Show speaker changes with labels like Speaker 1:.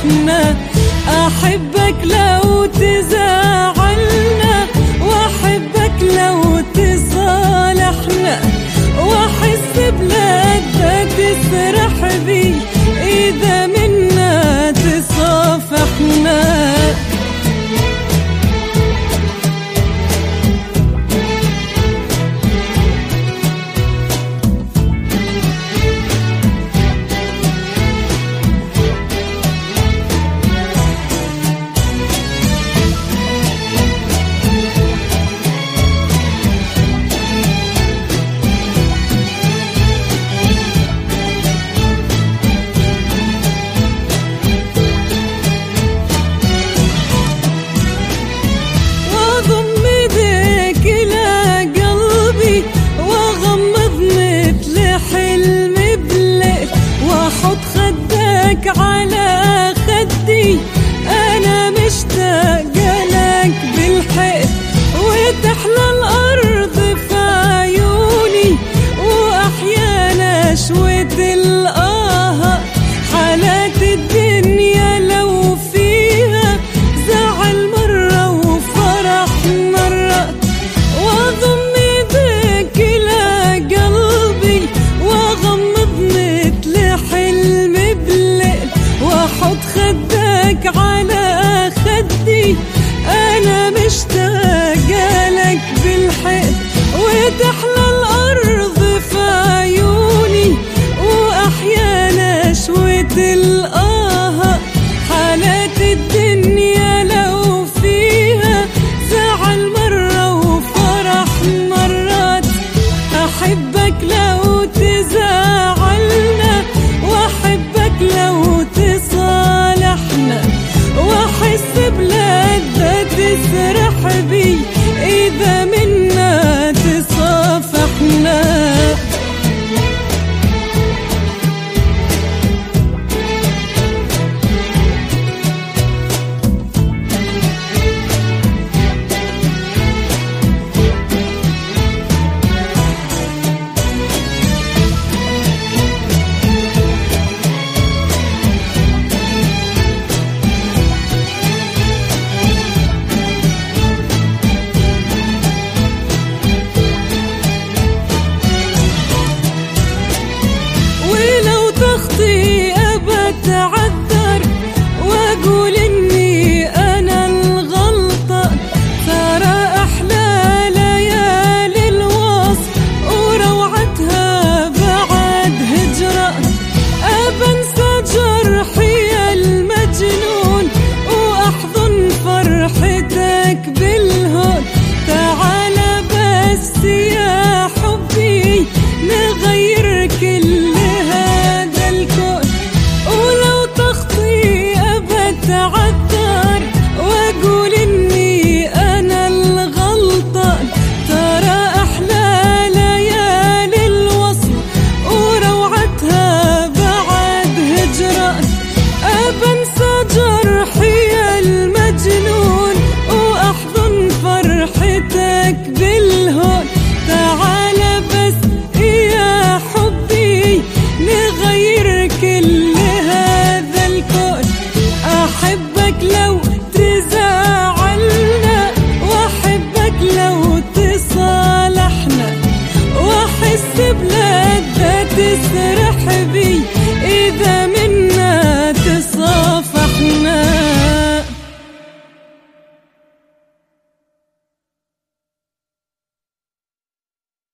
Speaker 1: تصالحنا. أحبك لو تزعلنا، وأحبك لو تصالحنا، وأحس بلذة تسرح بي إذا منا تصافحنا. على خدي أنا مشتاقة لك بالحق، وتحلى الأرض في عيوني، وأحيانا شوية الآه. حالات الدنيا لو فيها زعل مرة وفرح مرة، وأضم إيديك إلى قلبي وأغمض مثل حلمي، وأحط خدك على خدي أنا مشتاقة لك بالحق، وتحلى الأرض في عيوني، وأحيانا شوية الآه. حالات الدنيا لو فيها زعل مرة وفرح مرات. أحبك لو تزعلنا، وأحبك لو تصالحنا، وأحس بلذة تسرح بي إذا منا تصافحنا. أتعذر وأقول إني أنا الغلطة، ترى أحلى ليالي الوصف وروعتها بعد هجرة. أبنسى جرحي المجنون وأحضن فرحتك بالهون. تعال بس يا حبي نغير كل هذا الكون، ولو تخطي أبتعذر وأقول إني أنا الغلطان. ترى أحلى ليالي الوصل وروعتها بعد هجران. أبنسى جرحي المجنون وأحضن فرحتك بالهون. تعال بس يا حبي نغير كل هذا الكون. أحبك لو تزعلنا، وأحبك لو تصالحنا، وأحس بلذة تسرح بي إذا